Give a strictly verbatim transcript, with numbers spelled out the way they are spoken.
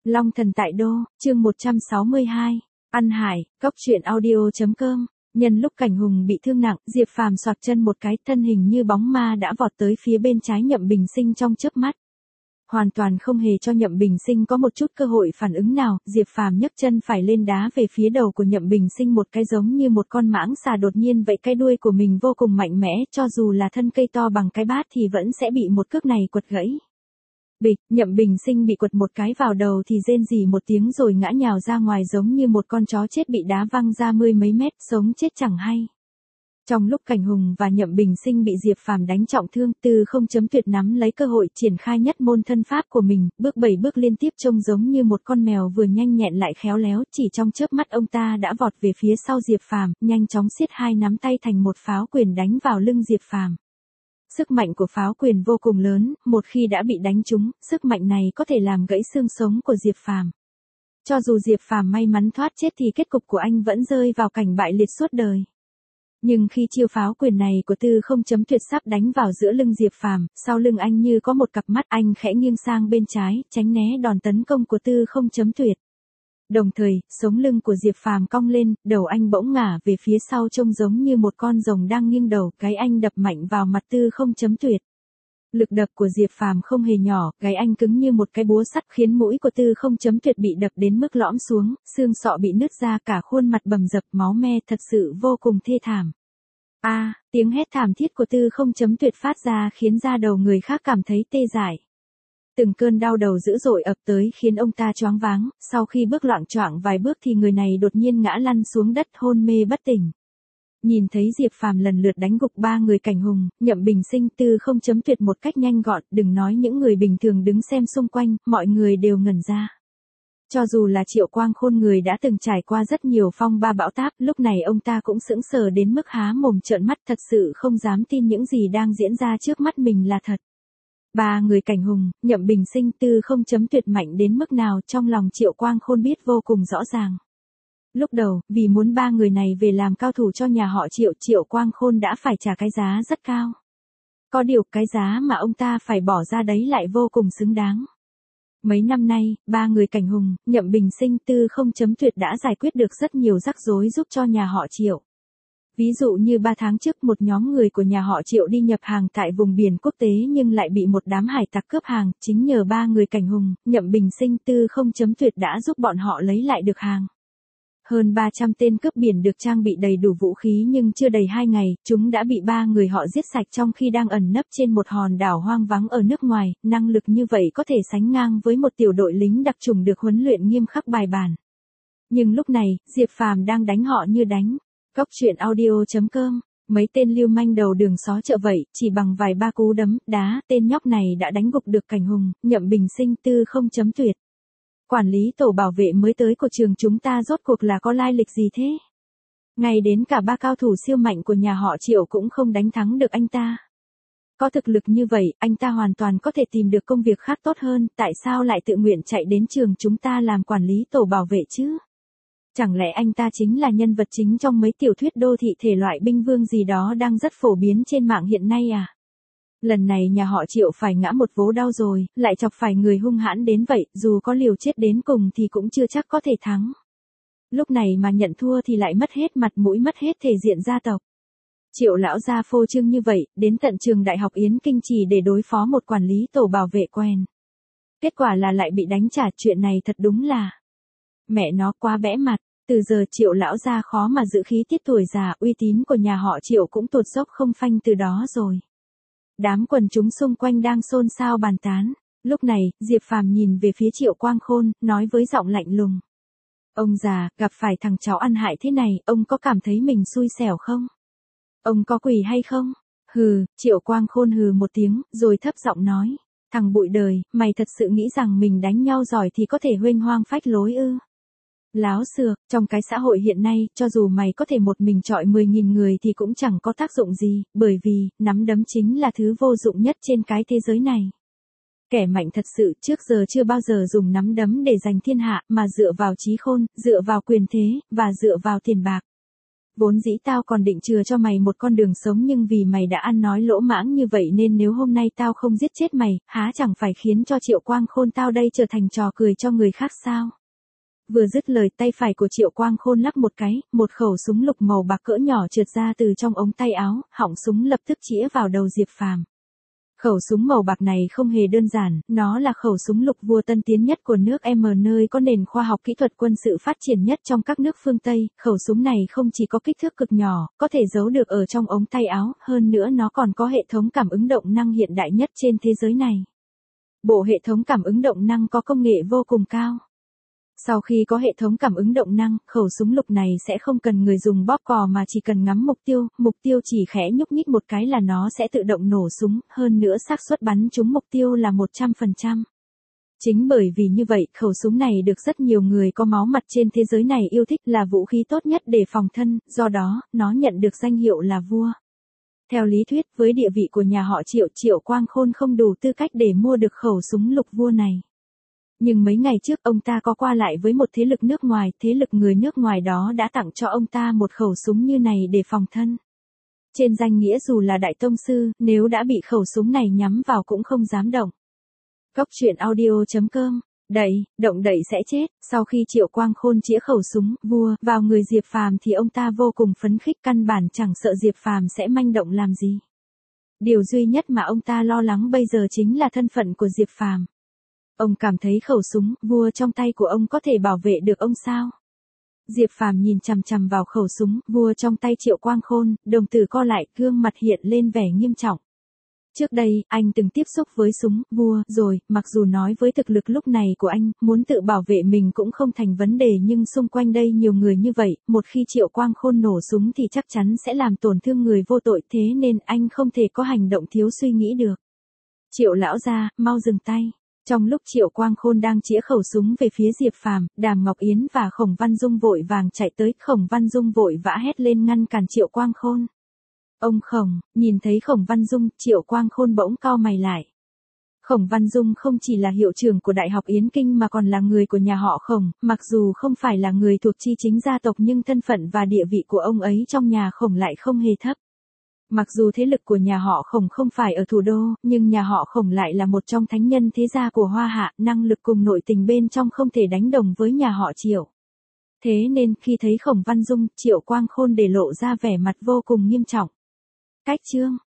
Long thần tại đô, chương một trăm sáu mươi hai. Ăn hải, cốc truyện audio.com. Nhân lúc Cảnh Hùng bị thương nặng, Diệp Phàm xoạc chân một cái, thân hình như bóng ma đã vọt tới phía bên trái Nhậm Bình Sinh trong chớp mắt. Hoàn toàn không hề cho Nhậm Bình Sinh có một chút cơ hội phản ứng nào, Diệp Phàm nhấc chân phải lên đá về phía đầu của Nhậm Bình Sinh một cái giống như một con mãng xà đột nhiên vậy, cái đuôi của mình vô cùng mạnh mẽ, cho dù là thân cây to bằng cái bát thì vẫn sẽ bị một cước này quật gãy. Bịch, Nhậm Bình Sinh bị quật một cái vào đầu thì rên rỉ một tiếng rồi ngã nhào ra ngoài giống như một con chó chết bị đá văng ra mươi mấy mét, sống chết chẳng hay. Trong lúc Cảnh Hùng và Nhậm Bình Sinh bị Diệp Phàm đánh trọng thương, Tư Không Chấm Tuyệt nắm lấy cơ hội triển khai nhất môn thân pháp của mình, bước bảy bước liên tiếp trông giống như một con mèo vừa nhanh nhẹn lại khéo léo, chỉ trong chớp mắt ông ta đã vọt về phía sau Diệp Phàm, nhanh chóng siết hai nắm tay thành một pháo quyền đánh vào lưng Diệp Phàm. Sức mạnh của pháo quyền vô cùng lớn, một khi đã bị đánh trúng, sức mạnh này có thể làm gãy xương sống của Diệp Phàm. Cho dù Diệp Phàm may mắn thoát chết thì kết cục của anh vẫn rơi vào cảnh bại liệt suốt đời. Nhưng khi chiêu pháo quyền này của Tư Không Chấm Tuyệt sắp đánh vào giữa lưng Diệp Phàm, sau lưng anh như có một cặp mắt, anh khẽ nghiêng sang bên trái, tránh né đòn tấn công của Tư Không Chấm Tuyệt. Đồng thời, sống lưng của Diệp Phàm cong lên, đầu anh bỗng ngả về phía sau trông giống như một con rồng đang nghiêng đầu, gáy anh đập mạnh vào mặt Tư Không Chấm Tuyệt. Lực đập của Diệp Phàm không hề nhỏ, gáy anh cứng như một cái búa sắt khiến mũi của Tư Không Chấm Tuyệt bị đập đến mức lõm xuống, xương sọ bị nứt ra, cả khuôn mặt bầm dập máu me, thật sự vô cùng thê thảm. A, à, tiếng hét thảm thiết của Tư Không Chấm Tuyệt phát ra khiến da đầu người khác cảm thấy tê dại. Từng cơn đau đầu dữ dội ập tới khiến ông ta choáng váng, sau khi bước loạng choạng vài bước thì người này đột nhiên ngã lăn xuống đất hôn mê bất tỉnh. Nhìn thấy Diệp Phàm lần lượt đánh gục ba người Cảnh Hùng, Nhậm Bình Sinh, Tư Không Chấm Tuyệt một cách nhanh gọn, đừng nói những người bình thường đứng xem xung quanh, mọi người đều ngẩn ra. Cho dù là Triệu Quang Khôn, người đã từng trải qua rất nhiều phong ba bão táp, lúc này ông ta cũng sững sờ đến mức há mồm trợn mắt, thật sự không dám tin những gì đang diễn ra trước mắt mình là thật. Ba người Cảnh Hùng, Nhậm Bình Sinh, Tư Không Chấm Tuyệt mạnh đến mức nào trong lòng Triệu Quang Khôn biết vô cùng rõ ràng. Lúc đầu, vì muốn ba người này về làm cao thủ cho nhà họ Triệu, Triệu Quang Khôn đã phải trả cái giá rất cao. Có điều, cái giá mà ông ta phải bỏ ra đấy lại vô cùng xứng đáng. Mấy năm nay, ba người Cảnh Hùng, Nhậm Bình Sinh, Tư Không Chấm Tuyệt đã giải quyết được rất nhiều rắc rối giúp cho nhà họ Triệu. Ví dụ như ba tháng trước một nhóm người của nhà họ Triệu đi nhập hàng tại vùng biển quốc tế nhưng lại bị một đám hải tặc cướp hàng, chính nhờ ba người Cảnh Hùng, Nhậm Bình Sinh, Tư Không Chấm Tuyệt đã giúp bọn họ lấy lại được hàng. Hơn ba trăm tên cướp biển được trang bị đầy đủ vũ khí nhưng chưa đầy hai ngày, chúng đã bị ba người họ giết sạch trong khi đang ẩn nấp trên một hòn đảo hoang vắng ở nước ngoài, năng lực như vậy có thể sánh ngang với một tiểu đội lính đặc chủng được huấn luyện nghiêm khắc bài bản. Nhưng lúc này, Diệp Phàm đang đánh họ như đánh. Cốc truyện audio.com. Mấy tên lưu manh đầu đường xó chợ vậy, chỉ bằng vài ba cú đấm, đá, tên nhóc này đã đánh gục được Cảnh Hùng, Nhậm Bình Sinh, Tư Không Chấm Tuyệt. Quản lý tổ bảo vệ mới tới của trường chúng ta rốt cuộc là có lai lịch gì thế? Ngay đến cả ba cao thủ siêu mạnh của nhà họ Triệu cũng không đánh thắng được anh ta. Có thực lực như vậy, anh ta hoàn toàn có thể tìm được công việc khác tốt hơn, tại sao lại tự nguyện chạy đến trường chúng ta làm quản lý tổ bảo vệ chứ? Chẳng lẽ anh ta chính là nhân vật chính trong mấy tiểu thuyết đô thị thể loại binh vương gì đó đang rất phổ biến trên mạng hiện nay à? Lần này nhà họ Triệu phải ngã một vố đau rồi, lại chọc phải người hung hãn đến vậy, dù có liều chết đến cùng thì cũng chưa chắc có thể thắng. Lúc này mà nhận thua thì lại mất hết mặt mũi, mất hết thể diện gia tộc. Triệu lão gia phô trương như vậy, đến tận trường Đại học Yến Kinh chỉ để đối phó một quản lý tổ bảo vệ quen. Kết quả là lại bị đánh trả, chuyện này thật đúng là... Mẹ nó quá bẽ mặt. Từ giờ Triệu lão gia khó mà giữ khí tiết, tuổi già, uy tín của nhà họ Triệu cũng tụt dốc không phanh từ đó rồi. Đám quần chúng xung quanh đang xôn xao bàn tán. Lúc này, Diệp Phàm nhìn về phía Triệu Quang Khôn, nói với giọng lạnh lùng. Ông già, gặp phải thằng cháu ăn hại thế này, ông có cảm thấy mình xui xẻo không? Ông có quỳ hay không? Hừ, Triệu Quang Khôn hừ một tiếng, rồi thấp giọng nói. Thằng bụi đời, mày thật sự nghĩ rằng mình đánh nhau giỏi thì có thể huênh hoang phách lối ư? Láo xược, trong cái xã hội hiện nay, cho dù mày có thể một mình chọi mười nghìn người thì cũng chẳng có tác dụng gì, bởi vì, nắm đấm chính là thứ vô dụng nhất trên cái thế giới này. Kẻ mạnh thật sự trước giờ chưa bao giờ dùng nắm đấm để giành thiên hạ, mà dựa vào trí khôn, dựa vào quyền thế, và dựa vào tiền bạc. Vốn dĩ tao còn định chừa cho mày một con đường sống nhưng vì mày đã ăn nói lỗ mãng như vậy nên nếu hôm nay tao không giết chết mày, há chẳng phải khiến cho Triệu Quang Khôn tao đây trở thành trò cười cho người khác sao? Vừa dứt lời tay phải của Triệu Quang Khôn lắc một cái, một khẩu súng lục màu bạc cỡ nhỏ trượt ra từ trong ống tay áo, họng súng lập tức chĩa vào đầu Diệp Phàm. Khẩu súng màu bạc này không hề đơn giản, nó là khẩu súng lục vua tân tiến nhất của nước M nơi có nền khoa học kỹ thuật quân sự phát triển nhất trong các nước phương Tây. Khẩu súng này không chỉ có kích thước cực nhỏ, có thể giấu được ở trong ống tay áo, hơn nữa nó còn có hệ thống cảm ứng động năng hiện đại nhất trên thế giới này. Bộ hệ thống cảm ứng động năng có công nghệ vô cùng cao. Sau khi có hệ thống cảm ứng động năng, khẩu súng lục này sẽ không cần người dùng bóp cò mà chỉ cần ngắm mục tiêu, mục tiêu chỉ khẽ nhúc nhích một cái là nó sẽ tự động nổ súng, hơn nữa xác suất bắn trúng mục tiêu là một trăm phần trăm. Chính bởi vì như vậy, khẩu súng này được rất nhiều người có máu mặt trên thế giới này yêu thích, là vũ khí tốt nhất để phòng thân, do đó, nó nhận được danh hiệu là vua. Theo lý thuyết, với địa vị của nhà họ Triệu, Triệu Quang Khôn không đủ tư cách để mua được khẩu súng lục vua này. Nhưng mấy ngày trước ông ta có qua lại với một thế lực nước ngoài, thế lực người nước ngoài đó đã tặng cho ông ta một khẩu súng như này để phòng thân. Trên danh nghĩa dù là đại tông sư, nếu đã bị khẩu súng này nhắm vào cũng không dám động. Cốc truyện audio chấm com. Đẩy, động đậy sẽ chết. Sau khi Triệu Quang Khôn chĩa khẩu súng vua vào người Diệp Phàm thì ông ta vô cùng phấn khích, căn bản chẳng sợ Diệp Phàm sẽ manh động làm gì. Điều duy nhất mà ông ta lo lắng bây giờ chính là thân phận của Diệp Phàm. Ông cảm thấy khẩu súng vua trong tay của ông có thể bảo vệ được ông sao? Diệp Phàm nhìn chằm chằm vào khẩu súng vua trong tay Triệu Quang Khôn, đồng tử co lại, gương mặt hiện lên vẻ nghiêm trọng. Trước đây, anh từng tiếp xúc với súng vua rồi, mặc dù nói với thực lực lúc này của anh, muốn tự bảo vệ mình cũng không thành vấn đề, nhưng xung quanh đây nhiều người như vậy, một khi Triệu Quang Khôn nổ súng thì chắc chắn sẽ làm tổn thương người vô tội, thế nên anh không thể có hành động thiếu suy nghĩ được. Triệu lão gia, mau dừng tay. Trong lúc Triệu Quang Khôn đang chĩa khẩu súng về phía Diệp Phàm, Đàm Ngọc Yến và Khổng Văn Dung vội vàng chạy tới, Khổng Văn Dung vội vã hét lên ngăn cản Triệu Quang Khôn. Ông Khổng, nhìn thấy Khổng Văn Dung, Triệu Quang Khôn bỗng cau mày lại. Khổng Văn Dung không chỉ là hiệu trưởng của Đại học Yến Kinh mà còn là người của nhà họ Khổng, mặc dù không phải là người thuộc chi chính gia tộc nhưng thân phận và địa vị của ông ấy trong nhà Khổng lại không hề thấp. Mặc dù thế lực của nhà họ Khổng không phải ở thủ đô, nhưng nhà họ Khổng lại là một trong thánh nhân thế gia của Hoa Hạ, năng lực cùng nội tình bên trong không thể đánh đồng với nhà họ Triệu. Thế nên khi thấy Khổng Văn Dung, Triệu Quang Khôn để lộ ra vẻ mặt vô cùng nghiêm trọng. Cách chương